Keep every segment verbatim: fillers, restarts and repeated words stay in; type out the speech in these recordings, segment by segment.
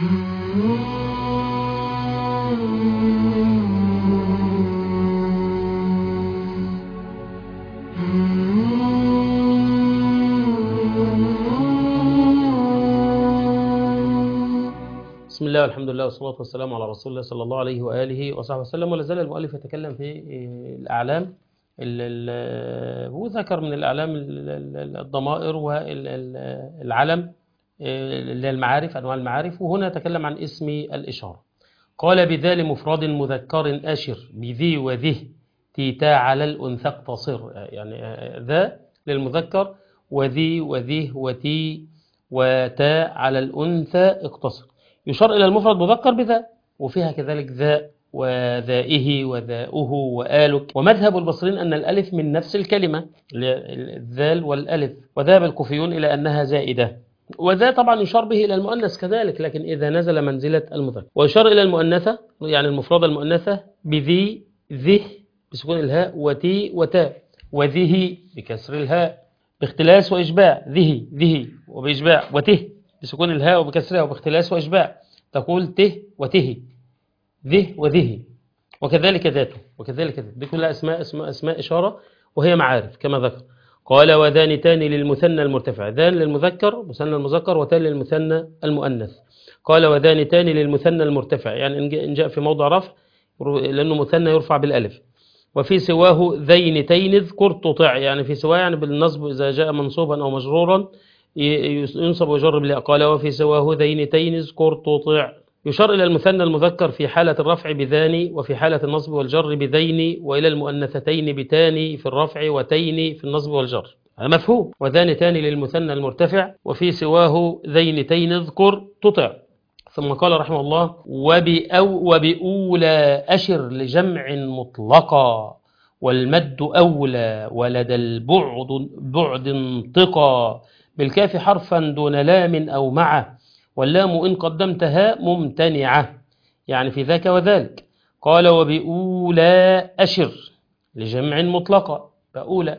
بسم الله والحمد لله والصلاة والسلام على رسول الله صلى الله عليه وآله وصحبه وسلم. ولا زال المؤلف يتكلم في الأعلام، وذكر من الأعلام الضمائر والعلم اللي هي المعارف، أنواع المعارف. وهنا تكلم عن اسم الإشارة. قال: بذا لمفرد مذكر أشر بذي وذه تيتا على الأنثى اقتصر. يعني ذا للمذكر، وذي وذه وتي وتاء على الأنثى اقتصر. يشار إلى المفرد مذكر بذا، وفيها كذلك ذا وذائه وذاؤه وآلك. ومذهب البصريين أن الألف من نفس الكلمة، الذال والألف. وذهب الكوفيون إلى أنها زائدة. وذا طبعا يشار به إلى المؤنث كذلك، لكن إذا نزل منزلة المذكر. ويشار إلى المؤنثة، يعني المفردة المؤنثة، بذي ذه بسكون الهاء، وتي وتاء، وذه بكسر الهاء باختلاس وإشباع، ذه ذه وبإشباع، وته بسكون الهاء وبكسرها وباختلاس وإشباع، تقول ته وته، ذه وذه. وكذلك ذاته وكذلك ذاته، دي كلها أسماء اسماء أسماء إشارة، وهي معارف كما ذكر. قال: وذان تان للمثنى المرتفع. ذان للمذكر مثنى المذكر، وتان للمثنى المؤنث. قال: وذان تان للمثنى المرتفع، يعني إن جاء في موضع رفع لأنه مثنى يرفع بالألف. وفي سواه ذين تين اذكر تطع، يعني في سواه يعني بالنصب إذا جاء منصوبا أو مجرورا ينصب ويجر بالياء. قال: وفي سواه ذين تين اذكر تطع. يشار إلى المثنى المذكر في حالة الرفع بذاني، وفي حالة النصب والجر بذين، وإلى المؤنثتين بتاني في الرفع وتين في النصب والجر. هذا مفهوم. وذان تاني للمثنى المرتفع، وفي سواه ذين تين اذكر تطع. ثم قال رحمه الله: وبأو وبأولى أشر لجمع مطلقا، والمد أولى ولدى البعد بعد انطقا، بالكاف حرفا دون لام أو معه، واللام إن قدمتها ممتنعة، يعني في ذاك وذلك. قال: وبأولى أشر لجمع مطلقا، بأولى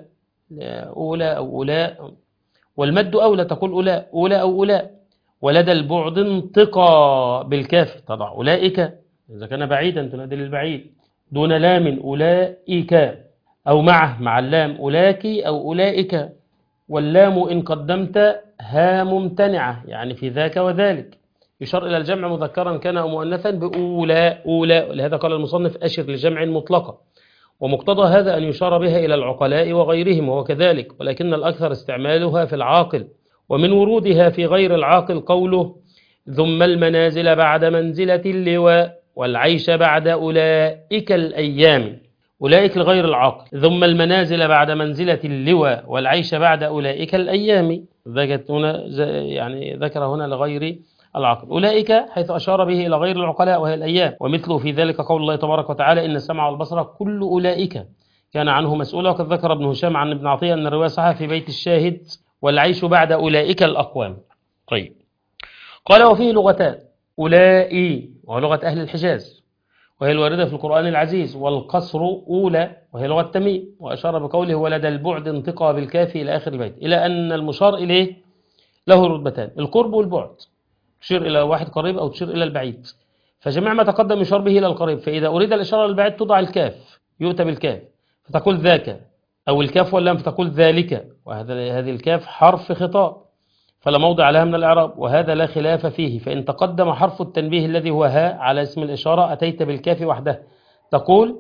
أولى أو أولى، والمد أولى تقول أولى أولى أو أولى، ولدى البعد انطقا، بالكاف تضع أولئك إذا كان بعيدا تنادي للبعيد، دون لام أولئك، أو معه مع اللام أولاك أو أولئك، واللام إن قدمت ها ممتنعة، يعني في ذاك وذلك. يشار إلى الجمع مذكرا كان أو مؤنثا بأولى أولى. لهذا قال المصنف: أشر لجمع مطلقة. ومقتضى هذا أن يشار بها إلى العقلاء وغيرهم، وهو كذلك، ولكن الأكثر استعمالها في العاقل. ومن ورودها في غير العاقل قوله: ثم المنازل بعد منزلة اللواء، والعيش بعد أولئك الأيام. أولئك لغير العاقل، ثم المنازل بعد منزلة اللواء، والعيش بعد أولئك الأيام. ذكرت هنا يعني ذكر هنا لغير العاقل أولئك، حيث أشار به إلى غير العقلاء وهي الأيام. ومثله في ذلك قول الله تبارك وتعالى: إن السمع والبصر كل أولئك كان عنه مسؤولا. وقد ذكر ابن هشام عن ابن عطية أن الرواية صحيحة في بيت الشاهد: والعيش بعد أولئك الأقوام. طيب. قال: وفيه لغتان: أولئي وهو لغة أهل الحجاز، وهي الواردة في القرآن العزيز، والقصر أولى وهي لغة تميم. وأشار بقوله: ولدى البعد انتقى بالكاف إلى آخر البيت، إلى أن المشار إليه له رتبتان: القرب والبعد، تشير إلى واحد قريب أو تشير إلى البعيد. فجميع ما تقدم يشار به إلى القريب، فإذا أريد الإشارة للبعيد توضع الكاف، يؤتى بالكاف فتقول ذاك، أو الكاف واللام فتقول ذلك، وهذا هذه الكاف حرف خطاب فلا موضع لها من الإعراب، وهذا لا خلاف فيه. فإن تقدم حرف التنبيه الذي هو ها على اسم الإشارة أتيت بالكاف وحده، تقول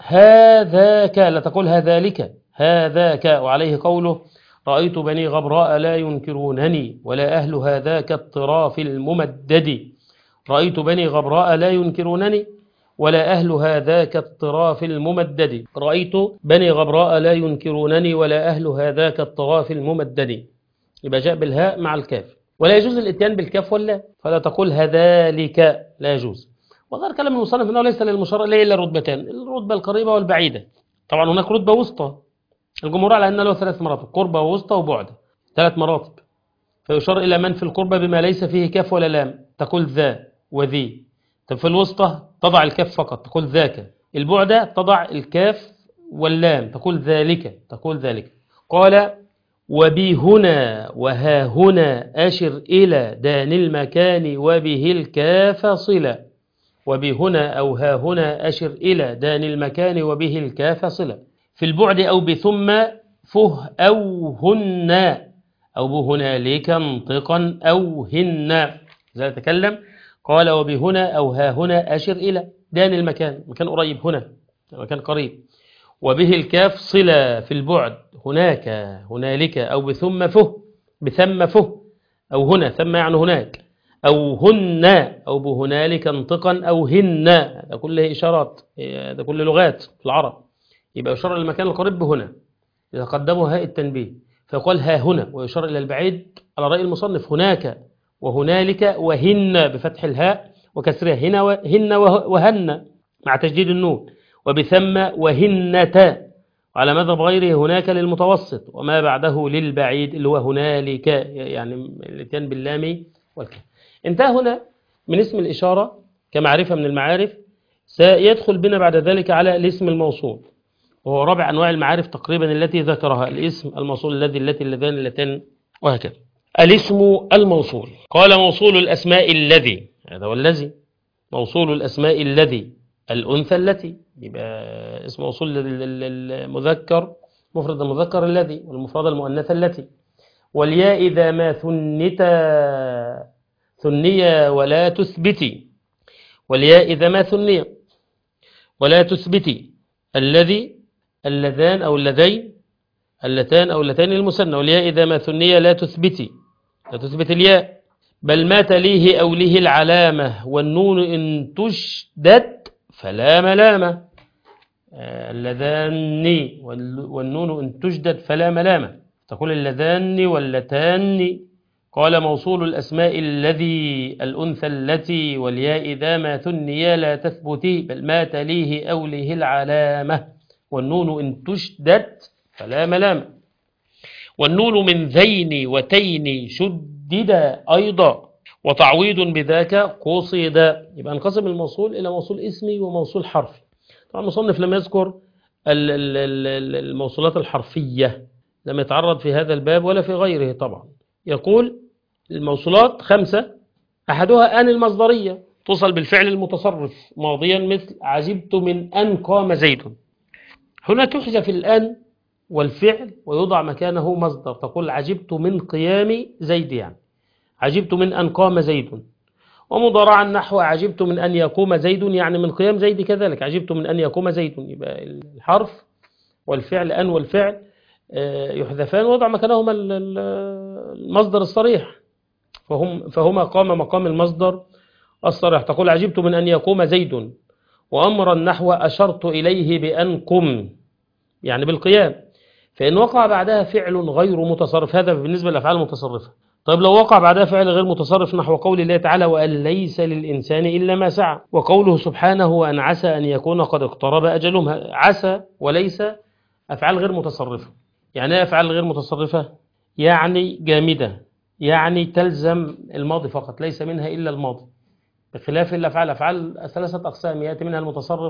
هذاك، لا تقول هذلك، هذاك. وعليه قوله: رأيت بني غبراء لا ينكرونني، ولا أهل هذاك الطراف الممدد. رأيت بني غبراء لا ينكرونني، ولا أهل هذاك الطراف الممدد. رأيت بني غبراء لا ينكرونني، ولا أهل هذاك الطراف الممدد. يبقى جاء بالهاء مع الكاف. ولا يجوز الاتيان بالكاف ولا، فلا تقول هذلك، لا يجوز. وغير كلام المصنف أنه ليس للمشار إليه إلا رتبتان: الرتبة القريبة والبعيدة. طبعا هناك رتبة وسطى، الجمهور على أن له ثلاث مراتب: قربة ووسطى وبعد، ثلاث مراتب. فيشار إلى من في القربة بما ليس فيه كاف ولا لام، تقول ذا وذي. طب في الوسطى تضع الكاف فقط، تقول ذاك. البعدة تضع الكاف واللام، تقول ذلك، تقول ذلك. قال: وبهنا وها هنا أشر إلى دان المكان وبه الكاف صلة. وبهنا أو ها هنا أشر إلى دان المكان وبه الكاف صلة. في البعد أو بثم فه أو هن أو بهنالك انطقا أو هن. إذا تكلم قال وبهنا أو ها هنا أشر إلى دان المكان، مكان قريب، هنا مكان قريب، وبه الكاف صلة في البعد، هناك هنالك أو بثم فه بثم فه أو هنا، ثم يعني هناك، أو هن أو بهنالك انطقا أو هن. ده كله إشارات، ده كله لغات في العرب. يبقى يشار المكان القريب بهنا إذا قدموا هاء التنبيه، فيقال ها هنا، ويشار إلى البعيد على رأي المصنف هناك وهنالك وهن بفتح الهاء وكسرها، هنا وهن وهن مع تجديد النون، وبثم وهنتا، وعلى مذهب غيره هناك للمتوسط، وما بعده للبعيد اللي هو هنالك، يعني الاثنين باللام والكاف. انتهى هنا من اسم الإشارة كمعرفة من المعارف. سيدخل بنا بعد ذلك على الاسم الموصول، وهو رابع أنواع المعارف تقريبا التي ذكرها، الاسم الموصول الذي التي اللذان اللتان وهكذا. الاسم الموصول، قال موصول الأسماء الذي، هذا هو الذي، موصول الأسماء الذي، الأنثى التي، يبقى اسم موصول للمذكر مفرد المذكر الذي، والمفرد المؤنثة التي. والياء إذا ما ثنتا ثنيا ولا تثبتي، والياء إذا ما ثنيا ولا تثبتي، الذي اللذان أو اللذين، اللتان أو اللتان المثنى، والياء إذا ما ثنيا لا تثبتي، لا تثبت الياء، بل ما تليه أو له العلامة، والنون إن تشدد فلا ملامة. اللذان والنون إن تشدد فلا ملامة، تقول اللذان واللتان. قال موصول الأسماء الذي، الأنثى التي، والياء إذا ما ثنيا لا تثبتي، بل ما تليه أو له العلامة، والنون إن تشدد فلا ملامة. والنون من ذين وتين شدد أيضا، وتعويض بذاك قصد. يبقى انقسم الموصول إلى موصول اسمي وموصول حرفي. طبعا المصنف لم يذكر الموصولات الحرفية، لم يتعرض في هذا الباب ولا في غيره. طبعا يقول الموصولات خمسة، أحدها أن المصدرية، توصل بالفعل المتصرف ماضيا، مثل عجبت من أن قام زيد. هنا تحذف الأن والفعل ويوضع مكانه مصدر، تقول عجبت من قيام زيد، يعني عجبت من أن قام زيد. ومضارعا نحو عجبت من أن يقوم زيد، يعني من قيام زيد كذلك، عجبت من أن يقوم زيد. يبقى الحرف والفعل أن والفعل يحذفان ووضع مكانهما المصدر الصريح، فهم فهما قام مقام المصدر الصريح. تقول عجبت من أن يقوم زيد، وأمرا نحو أشرت إليه بأن قم، يعني بالقيام. فإن وقع بعدها فعل غير متصرف، هذا بالنسبة للأفعال المتصرفة. طيب لو وقع بعدها فعل غير متصرف نحو قول الله تعالى وأن ليس للإنسان إلا ما سعى، وقوله سبحانه وأن عسى أن يكون قد اقترب أجلهم، عسى وليس أفعال غير متصرفة. يعني ايه أفعال غير متصرفة؟ يعني جامدة، يعني تلزم الماضي فقط، ليس منها إلا الماضي، بخلاف الأفعال. أفعال ثلاثة أقسام، يأتي منها المتصرف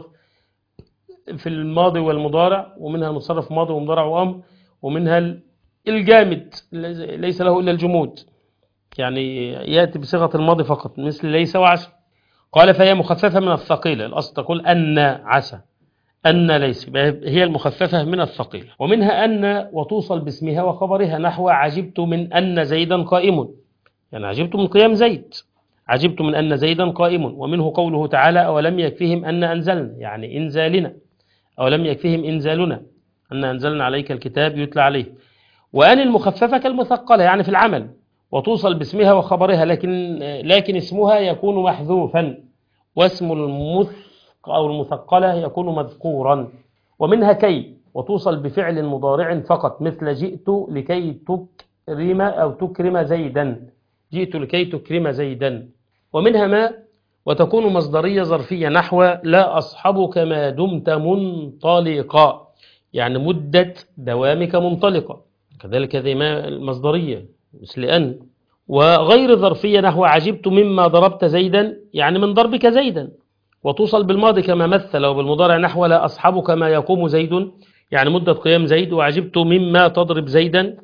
في الماضي والمضارع، ومنها المتصرف ماضي ومضارع وأمر، ومنها الجامد ليس له إلا الجمود، يعني يأتي بصيغة الماضي فقط، مثل ليس وعسى. قال فهي مخففة من الثقيلة، الأصل تقول أن عسى، أن ليس، هي المخففة من الثقيلة. ومنها أن وتوصل باسمها وخبرها، نحو عجبت من أن زيدا قائم، يعني عجبت من قيام زيد، عجبت من أن زيدا قائم. ومنه قوله تعالى أولم يكفهم أن أنزلنا، يعني إنزالنا، أولم يكفهم إنزالنا، أن أنزلنا عليك الكتاب يتلى عليه. وأن المخففة كالمثقلة، يعني في العمل، وتوصل باسمها وخبرها، لكن لكن اسمها يكون محذوفا، واسم المثقل أو المثقلة يكون مذكورا. ومنها كي، وتوصل بفعل مضارع فقط، مثل جئت لكي تكرم أو تكرم زيدا، جئت لكي تكرم زيدا. ومنها ما، وتكون مصدرية ظرفية، نحو لا أصحبك ما دمت منطلقا، يعني مدة دوامك منطلقة، كذلك هذه ما المصدرية مثل أن. وغير ظرفية نحو عجبت مما ضربت زيدا، يعني من ضربك زيدا، وتوصل بالماضي كما مثل، وبالمضارع نحو لا أصحبك ما يقوم زيد، يعني مدة قيام زيد. وعجبت مما تضرب زيدا،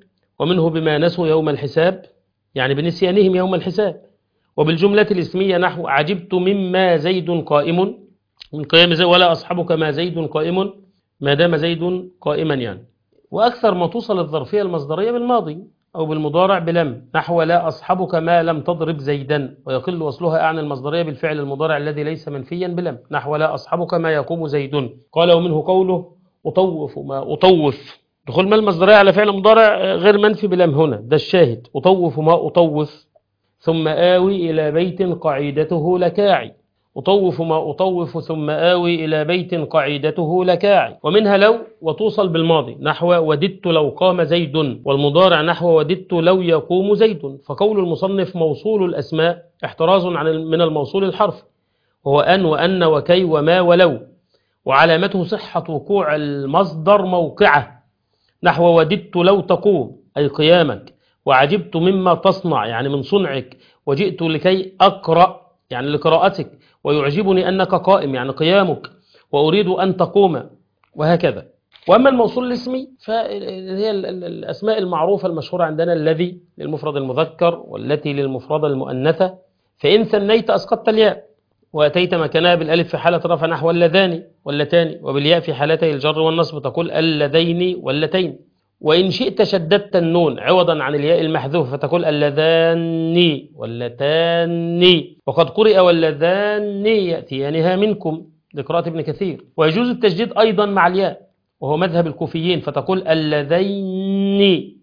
ومنه بما نسوا يوم الحساب، يعني بنسيانهم يوم الحساب. وبالجملة الاسمية نحو عجبت مما زيد قائم، من قيام زيد، ولا أصحبك ما زيد قائم، ما دام زيد قائما يعني. وأكثر ما توصل الظرفية المصدرية بالماضي أو بالمضارع بلم، نحو لا أصحبك ما لم تضرب زيدا، ويقل وصلها أعني المصدرية بالفعل المضارع الذي ليس منفيا بلم، نحو لا أصحبك ما يقوم زيد. قال ومنه قوله أطوف ما أطوف، دخول ما المصدرية على فعل مضارع غير منفي بلم هنا، ده الشاهد. أطوف ما أطوف، ثم آوي إلى بيت قعيدته لكاعي، أطوف ما أطوف ثم آوي إلى بيت قعيدته لكاعي. ومنها لو وتوصل بالماضي، نحو وددت لو قام زيد، والمضارع نحو وددت لو يقوم زيد. فقول المصنف موصول الأسماء احتراز عن من الموصول الحرف، وهو أن وأن وكي وما ولو، وعلامته صحة وقوع المصدر موقعه، نحو وددت لو تقوم أي قيامك، وعجبت مما تصنع يعني من صنعك، وجئت لكي أقرأ يعني لقراءتك، ويعجبني أنك قائم يعني قيامك، وأريد أن تقوم، وهكذا. وأما الموصول الاسمي فهي الأسماء المعروفة المشهورة عندنا، الذي للمفرد المذكر، والتي للمفرد المؤنثة، فإن ثنيت أسقطت الياء، وأتيت مكانها بالألف في حالة رفع نحو اللذان واللتان، وبالياء في حالتي الجر والنصب تقول اللذين واللتين. وإن شئت شددت النون عوضا عن الياء المحذوف فتقول اللذان واللتان، وقد قرئ واللذان يأتيانها منكم لقراءة ابن كثير. ويجوز التشديد أيضا مع الياء، وهو مذهب الكوفيين، فتقول اللذين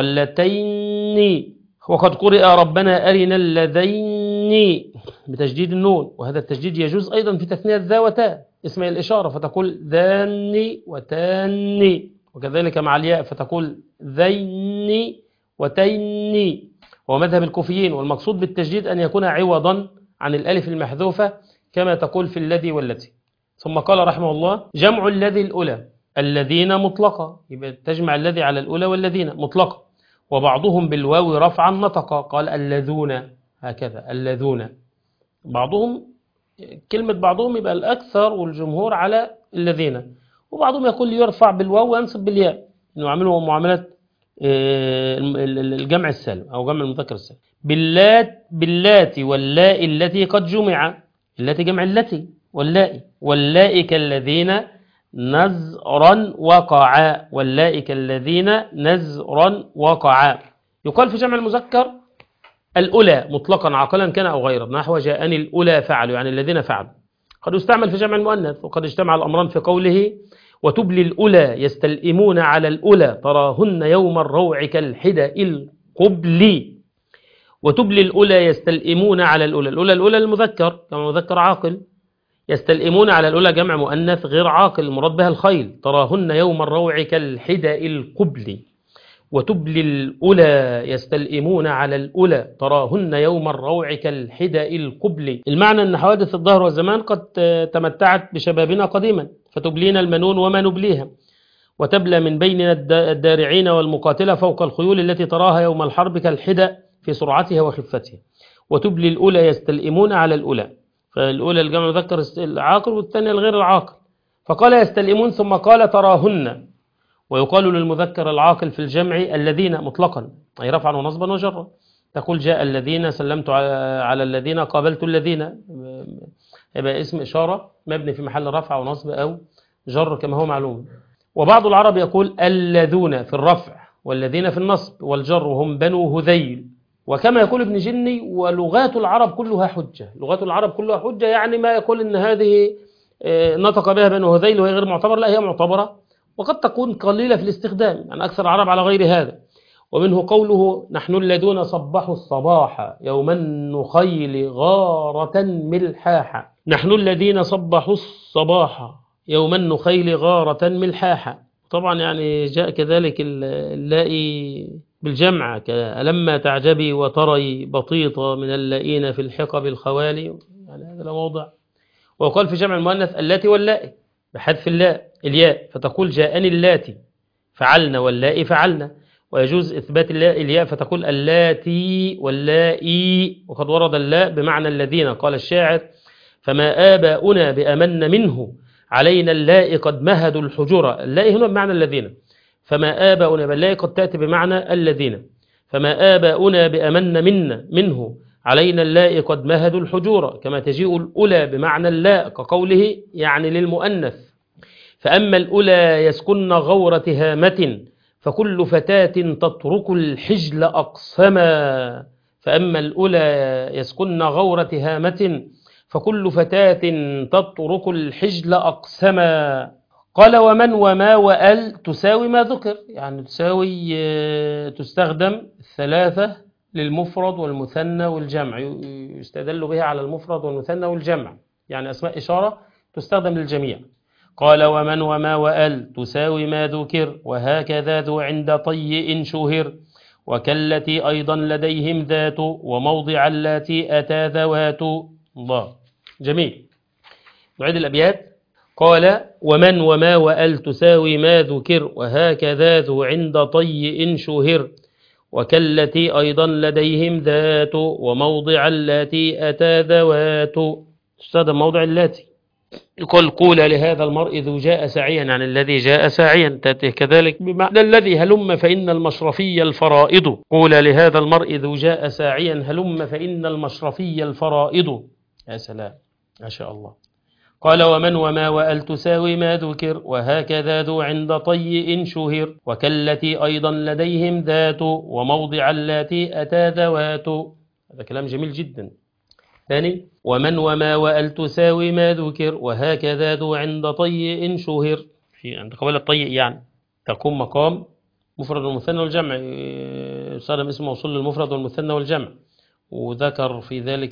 واللتين، وقد قرئ ربنا أرنا اللذين بتشديد النون، وهذا التشديد يجوز أيضا في تثنية ذا وتا اسم الإشارة، فتقول ذاني وتاني، وكذلك مع الياء فتقول ذيني وتيني، وهو مذهب الكوفيين. والمقصود بالتشديد أن يكون عوضا عن الألف المحذوفة كما تقول في الذي والتي. ثم قال رحمه الله جمع الذي الأولى الذين مطلقة، يبقى تجمع الذي على الأولى والذين مطلقة، وبعضهم بالواو رفعا نطق، قال الذون، هكذا الذون. بعضهم كلمة بعضهم يبقى الأكثر والجمهور على الذين، وبعضهم يقول يرفع بالواو وينصب بالياء، إنه عملوا معاملة الجمع السالم أو جمع المذكر السالم. باللات باللات واللاء التي قد جمع، التي جمع التي واللائي، واللائك الذين نزرا وقعا، واللائك الذين نزرا وقعا. يقال في جمع المذكر الأولى مطلقا عاقلا كان أو غيره، نحو جاءني الأولى فعلوا يعني الذين فعلوا. قد يستعمل في جمع المؤنث، وقد اجتمع الأمران في قوله وتبلي الأولى يستلئمون على الأولى تراهن يوم الروع كالحدى القبلي. وتبلي الأولى يستلئمون على الأولى، الأولى الأولى المذكر كما مذكر عاقل، يستلئمون على الأولى جمع مؤنث غير عاقل المراد بها الخيل، تراهن يوم الروع كالحدى القبلي. وتبلي الأولى يستلئمون على الأولى تراهن يوم الروع كالحدى القبلي. المعنى أن حوادث الظهر والزمان قد تمتعت بشبابنا قديما، فتبلينا المنون وما نبليها، وتبلى من بيننا الدارعين والمقاتلة فوق الخيول التي تراها يوم الحرب كالحدى في سرعتها وخفتها. وتبلي الأولى يستلئمون على الأولى، فالأولى الجمع مذكر العاقل والثانية الغير العاقل، فقال يستلئمون ثم قال تراهن. ويقال للمذكر العاقل في الجمع الذين مطلقا أي رفعا ونصبا وجرا، تقول جاء الذين سلمت على الذين قابلت الذين، يبقى اسم إشارة مبني في محل رفع ونصب أو جر كما هو معلوم. وبعض العرب يقول الذون في الرفع والذين في النصب والجر، وهم بنو هذيل. وكما يقول ابن جني ولغات العرب كلها حجة، لغات العرب كلها حجة يعني ما يقول إن هذه نطق بها بنو هذيل وهي غير معتبرة، لا هي معتبرة، وقد تكون قليلة في الاستخدام يعني أكثر العرب على غير هذا. ومنه قوله نحن الذين صبحوا الصباح يوم النخيل غارة ملحاحا، نحن الذين صبحوا الصباح يوم النخيل غارة ملحاحا. طبعا يعني جاء كذلك اللائي بالجمع لما تعجبي وتري بطيطة من اللائين في الحقب الخوالي، يعني هذا موضع. وقال في جمع المؤنث اللاتي واللائي بحذف اللاء الياء، فتقول جاءني اللاتي فعلنا واللائي فعلنا. ويجوز إثبات الياء فتقول اللاتي واللائي، وقد ورد اللاء بمعنى الذين. قال الشاعر فما آباؤنا بأمن منه علينا اللائي قد مهدوا الحجرة، اللائي هنا بمعنى الذين. فما آباؤنا، بل لا قد تأتي بمعنى الذين، فما آباؤنا بأمن منا منه علينا اللائي قد مهدوا الحجور، كما تجيء الأولى بمعنى اللاء كقوله يعني للمؤنث. فأما الأولى يسكن غورة هامة فكل فتاة تترك الحجل أقسما. فأما الأولى يسكن غورة هامة فكل فتاة تترك الحجل أقسما. قال ومن وما وأل تساوي ما ذكر، يعني تساوي تستخدم الثلاثة للمفرد والمثنى والجمع، يستدل بها على المفرد والمثنى والجمع، يعني أسماء إشارة تستخدم للجميع. قال ومن وما وأل تساوي ما ذكر، وهكذا ذو عند طيء شهر، وكالتي أيضا لديهم ذات، وموضع التي أتى ذوات. الله جميل. نعيد الأبيات. قال ومن وما وأل تساوي ما ذكر، وهكذا ذو عند طيء شهر، وكالتي أيضا لديهم ذات، وموضع التي أتى ذوات. تستخدم موضع التي. يقول قول لهذا المرء ذو جاء ساعيا، يعني الذي جاء ساعيا، تأتي كذلك بمعنى الذي هلم فإن المشرفي الفرائض. قول لهذا المرء ذو جاء ساعيا هلم فإن المشرفي الفرائض. يا سلام ما شاء الله. قال ومن وما وأل تساوي ما ذكر، وهكذا ذو عند طيء شهر، وكالتي أيضا لديهم ذات، وموضع التي أتى ذوات. هذا كلام جميل جدا. ثاني ومن وما وأل تساوي ما ذكر، وهكذا ذو عند طيء شهر، في عند قبل الطيء يعني تقوم مقام مفرد والمثنى والجمع، يستخدم اسم موصول للمفرد والمثنى والجمع. وذكر في ذلك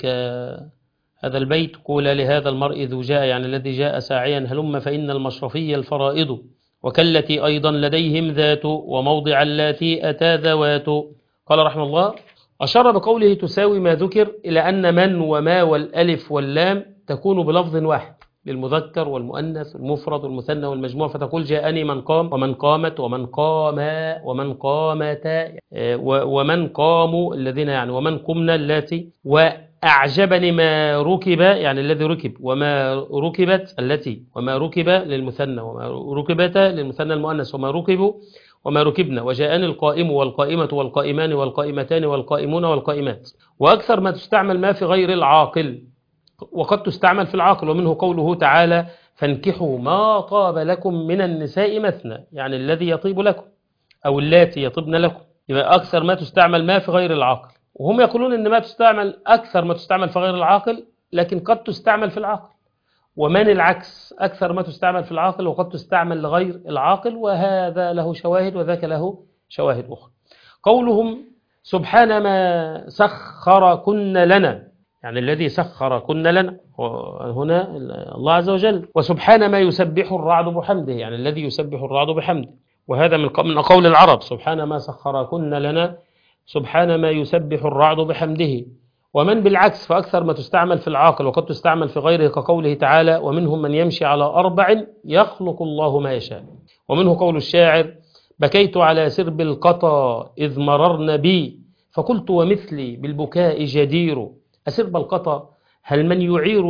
هذا البيت قول لهذا المرء ذو جاء، يعني الذي جاء ساعيا هلم فإن المشرفي الفرائض، وكالتي أيضا لديهم ذات، وموضع التي أتى ذوات. قال رحمه الله أشار بقوله تساوي ما ذكر إلى أن من وما والألف واللام تكون بلفظ واحد للمذكر والمؤنث المفرد والمثنى والمجموع، فتقول جاءني من قام ومن قامت ومن قاما ومن قامتا ومن قاموا الذين يعني ومن قمنا اللاتي، وأعجبني ما ركب يعني الذي ركب، وما ركبت التي، وما ركب للمثنى وما ركبت للمثنى المؤنث، وما ركبوا وما ركبنا، وجاءني القائم والقائمة والقائمان والقائمتان والقائمون والقائمات. وأكثر ما تستعمل ما في غير العاقل، وقد تستعمل في العاقل، ومنه قوله تعالى فانكحوا ما طاب لكم من النساء مثنى، يعني الذي يطيب لكم أو اللاتي يطيبن لكم. يبقى أكثر ما تستعمل ما في غير العاقل، وهم يقولون إن ما تستعمل أكثر ما تستعمل في غير العاقل، لكن قد تستعمل في العاقل. ومن العكس أكثر ما تستعمل في العاقل وقد تستعمل لغير العاقل، وهذا له شواهد وذاك له شواهد أخرى. قولهم سبحان ما سخر كن لنا، يعني الذي سخر كن لنا هنا الله عز وجل. وسبحان ما يسبح الرعد بحمده، يعني الذي يسبح الرعد بحمده، وهذا من قول العرب سبحان ما سخر كن لنا، سبحان ما يسبح الرعد بحمده. ومن بالعكس فأكثر ما تستعمل في العاقل وقد تستعمل في غيره، كقوله تعالى ومنهم من يمشي على أربع يخلق الله ما يشاء. ومنه قول الشاعر بكيت على سرب القطا إذ مررن بي، فقلت ومثلي بالبكاء جدير. أسرب القطا هل من يعير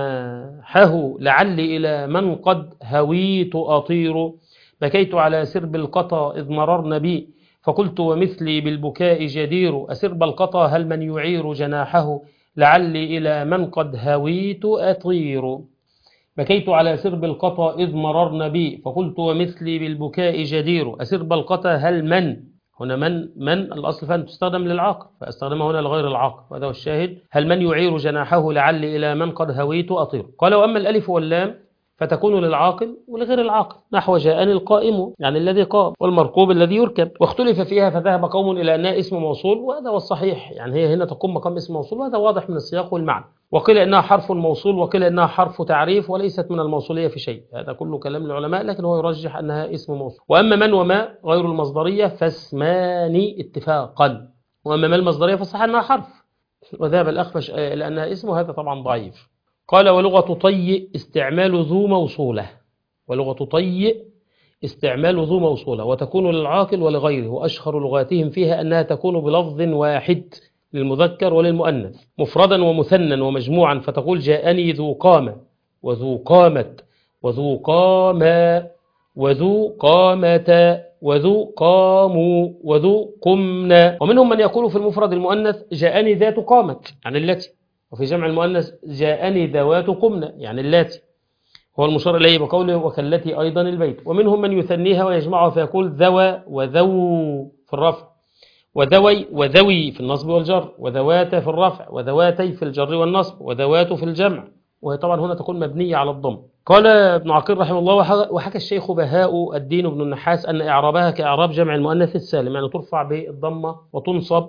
جناحه لعلي إلى من قد هويت أطير. بكيت على سرب القطا إذ مررن بي، فقلت ومثلي بالبكاء جدير. أسرب القطا هل من يعير جناحه لعلي إلى من قد هويت أطير. بكيت على سرب القطا إذ مررن بي، فقلت ومثلي بالبكاء جدير. أسرب القطا هل من، هنا من من الأصل فأن تستخدم للعاقل، فأستخدمها هنا لغير العاقل، وهذا هو الشاهد. هل من يعير جناحه لعلي إلى من قد هويت أطير. قال وأما الألف واللام فتكون للعاقل ولغير العاقل، نحو جاءني القائم يعني الذي قام، والمركوب الذي يركب. واختلف فيها فذهب قوم إلى أنها اسم موصول، وهذا هو الصحيح، يعني هي هنا تقوم مقام اسم موصول، وهذا واضح من السياق والمعنى. وقيل إنها حرف موصول، وقيل إنها حرف تعريف وليست من الموصولية في شيء. هذا كله كلام العلماء، لكن هو يرجح أنها اسم موصول. وأما من وما غير المصدرية فاسمان اتفاقا، وأما ما المصدرية فصح أنها حرف، وذهب الأخفش إلى أنها اسم، وهذا طبعا ضعيف. قال ولغة طيء استعمال ذو موصولة، ولغة طيء استعمال ذو موصولة، وتكون للعاقل ولغيره، وأشهر لغاتهم فيها أنها تكون بلفظ واحد للمذكر وللمؤنث، مفردا ومثنى ومجموعا، فتقول جاءني ذو قامة وذو قامت وذو قاما وذو قامتا. وذو قاموا وذو قمنا. ومنهم من يقول في المفرد المؤنث جاءني ذات قامت يعني التي، وفي جمع المؤنث جاءني ذوات قمنا يعني اللاتي، هو المشار إليه بقوله وكالتي أيضا البيت. ومنهم من يثنيها ويجمعها فيقول ذوى وذو في الرفع، وذوي وذوي في النصب والجر، وذوات في الرفع، وذواتي في الجر والنصب، وذوات في الجمع، وهي طبعا هنا تكون مبنية على الضم. قال ابن عقيل رحمه الله وحكى الشيخ بهاء الدين بن النحاس أن إعرابها كإعراب جمع المؤنث السالم، يعني ترفع بالضمة وتنصب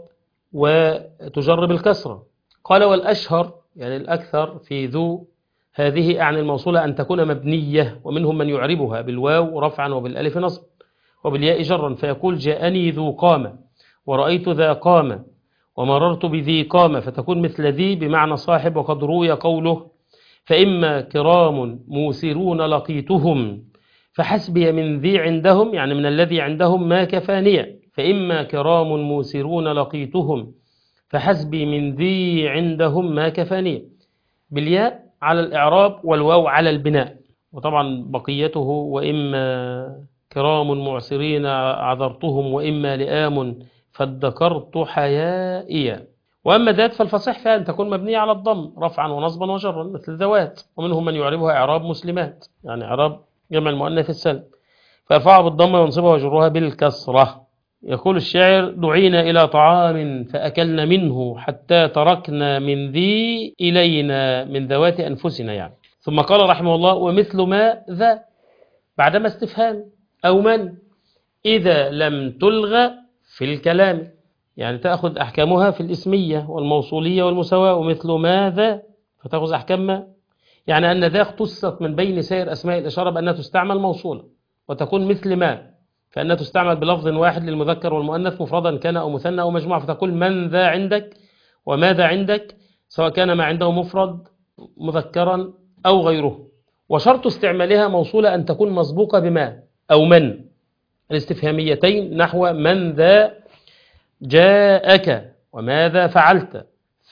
وتجر بالكسرة. قال والأشهر يعني الأكثر في ذو هذه أعني الموصولة أن تكون مبنية، ومنهم من يعربها بالواو رفعا وبالألف نصب وبالياء جرا فيقول جاءني ذو قامة ورأيت ذا قامة ومررت بذي قامة، فتكون مثل ذي بمعنى صاحب. وقد روي قوله فإما كرام موسرون لقيتهم فحسبي من ذي عندهم، يعني من الذي عندهم ما كفانية. فإما كرام موسرون لقيتهم فحسبي من ذي عندهم ما كفانية، بالياء على الإعراب والواو على البناء. وطبعا بقيته وإما كرام معسرين عذرتهم وإما لئام فادكرت حيائيا. وأما ذات فالفصيح فيها أن تكون مبنية على الضم رفعا ونصبا وجرا مثل ذوات. ومنهم من يعربها إعراب مسلمات يعني إعراب جمع المؤنث السالم فيرفعها بالضم وينصبها ويجرها بالكسرة. يقول الشاعر دعينا إلى طعام فأكلنا منه حتى تركنا من ذي إلينا من ذوات أنفسنا يعني. ثم قال رحمه الله ومثل ما ذا بعدما استفهام أو من إذا لم تلغى في الكلام، يعني تأخذ أحكامها في الإسمية والموصولية والمساواة. ومثل ماذا فتأخذ أحكام ما، يعني أن ذا اختصت من بين سائر أسماء الإشارة بأنها تستعمل موصولة، وتكون مثل ما فأنها تستعمل بلفظ واحد للمذكر والمؤنث مفردا كان أو مثنى أو مجموعة، فتقول من ذا عندك وماذا عندك سواء كان ما عنده مفرد مذكرا أو غيره. وشرط استعمالها موصولة أن تكون مسبوقة بما أو من الاستفهاميتين نحو من ذا جاءك وماذا فعلت.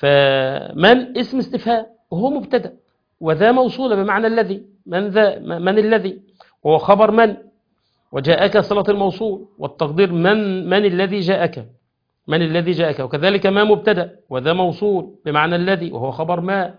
فمن اسم استفهام وهو مبتدأ، وذا موصولة بمعنى الذي، من ذا من الذي وهو خبر من، وجاءك صلة الموصول والتقدير من من الذي جاءك من الذي جاءك. وكذلك ما مبتدأ وذا موصول بمعنى الذي وهو خبر ما،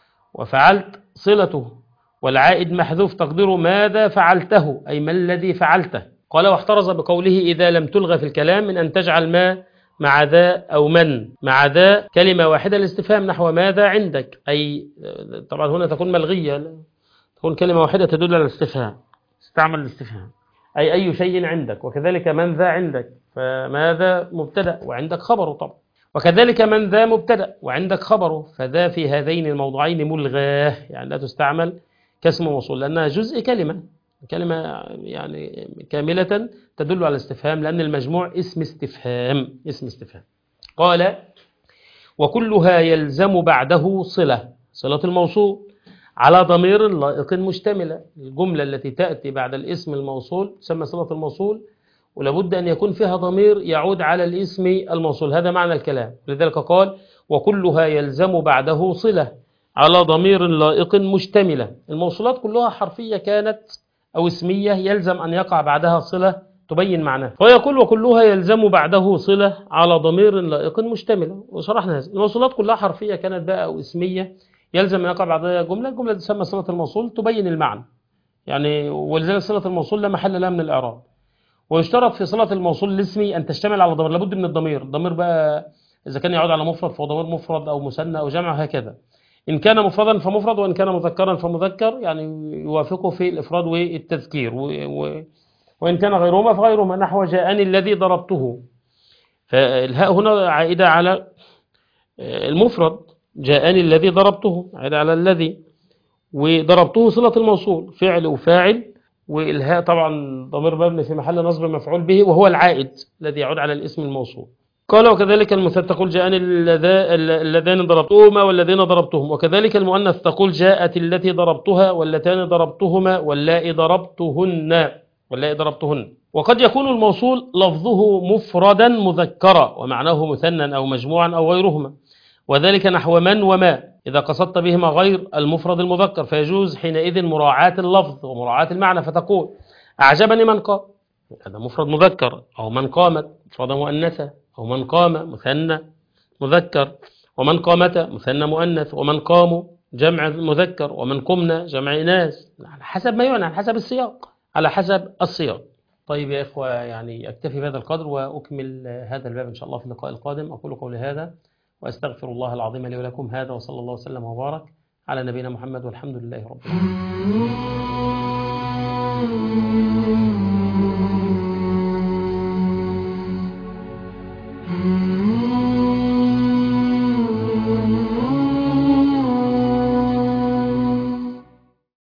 وفعلت صلته والعائد محذوف تقديره ماذا فعلته أي ما الذي فعلته. قال واحترز بقوله إذا لم تلغى في الكلام من أن تجعل ما مع ذا أو من مع ذا كلمة واحدة الاستفهام نحو ماذا عندك، أي طبعا هنا تكون ملغية تكون كلمة واحدة تدل على الاستفهام استعمل الاستفهام أي أي شيء عندك. وكذلك من ذا عندك فماذا مبتدأ وعندك خبره طبعا، وكذلك من ذا مبتدأ وعندك خبره، فذا في هذين الموضوعين ملغاه يعني لا تستعمل كاسم موصول لأنها جزء كلمة كلمة يعني كاملة تدل على الاستفهام لأن المجموع اسم استفهام اسم استفهام. قال وكلها يلزم بعده صلة صلة الموصول على ضمير لائق مشتملة. الجملة التي تأتي بعد الاسم الموصول تسمى صلة الموصول ولابد أن يكون فيها ضمير يعود على الاسم الموصول، هذا معنى الكلام. لذلك قال وكلها يلزم بعده صلة على ضمير لائق مشتملة. الموصولات كلها حرفية كانت أو اسمية يلزم أن يقع بعدها صلة تبين معناه، فيقول وكلها يلزم بعده صلة على ضمير لائق مشتملة. وشرحنا هذا الموصولات كلها حرفية كانت بقى أو اسمية يلزم أن يقع بعدها جملة الجملة تسمى صلة الموصول تبين المعنى يعني، ولذلك صلة الموصول لا محل لها من الإعراب. ويشترط في صلة الموصول الاسمي أن تشتمل على ضمير، لابد من الضمير. الضمير بقى إذا كان يعود على مفرد فهو ضمير مفرد أو مثنى أو جمع هكذا، إن كان مفردا فمفرد وإن كان مذكرا فمذكر يعني يوافقه في الإفراد والتذكير، و... و... وإن كان غيرهما فغيرهما نحو جاءني الذي ضربته، فالهاء هنا عائدة على المفرد جاءني الذي ضربته عائدة على الذي، وضربته صلة الموصول فعل وفاعل، والهاء طبعا ضمير مبني في محل نصب مفعول به وهو العائد الذي يعود على الاسم الموصول. قال وكذلك المثنى تقول جاءني اللذان ضربتهما والذين ضربتهم، وكذلك المؤنث تقول جاءت التي ضربتها واللتان ضربتهما واللائي ضربتهن واللائي ضربتهن. وقد يكون الموصول لفظه مفردا مذكرا ومعناه مثنى أو مجموعا أو غيرهما، وذلك نحو من وما إذا قصدت بهما غير المفرد المذكر، فيجوز حينئذ مراعاة اللفظ ومراعاة المعنى، فتقول أعجبني من قال هذا مفرد مذكر. أو من قامت مفردة مؤنثة. أو من قام مثنى مذكر. ومن قامت مثنى مؤنث. ومن قاموا جمع مذكر. ومن قمنا جمع إناث، على حسب ما يعنى، على حسب السياق، على حسب السياق. طيب يا إخوة، يعني أكتفي بهذا القدر وأكمل هذا الباب إن شاء الله في اللقاء القادم. أقول قولي هذا وأستغفر الله العظيم لي ولكم. هذا وصلى الله وسلم وبارك على نبينا محمد والحمد لله رب العالمين.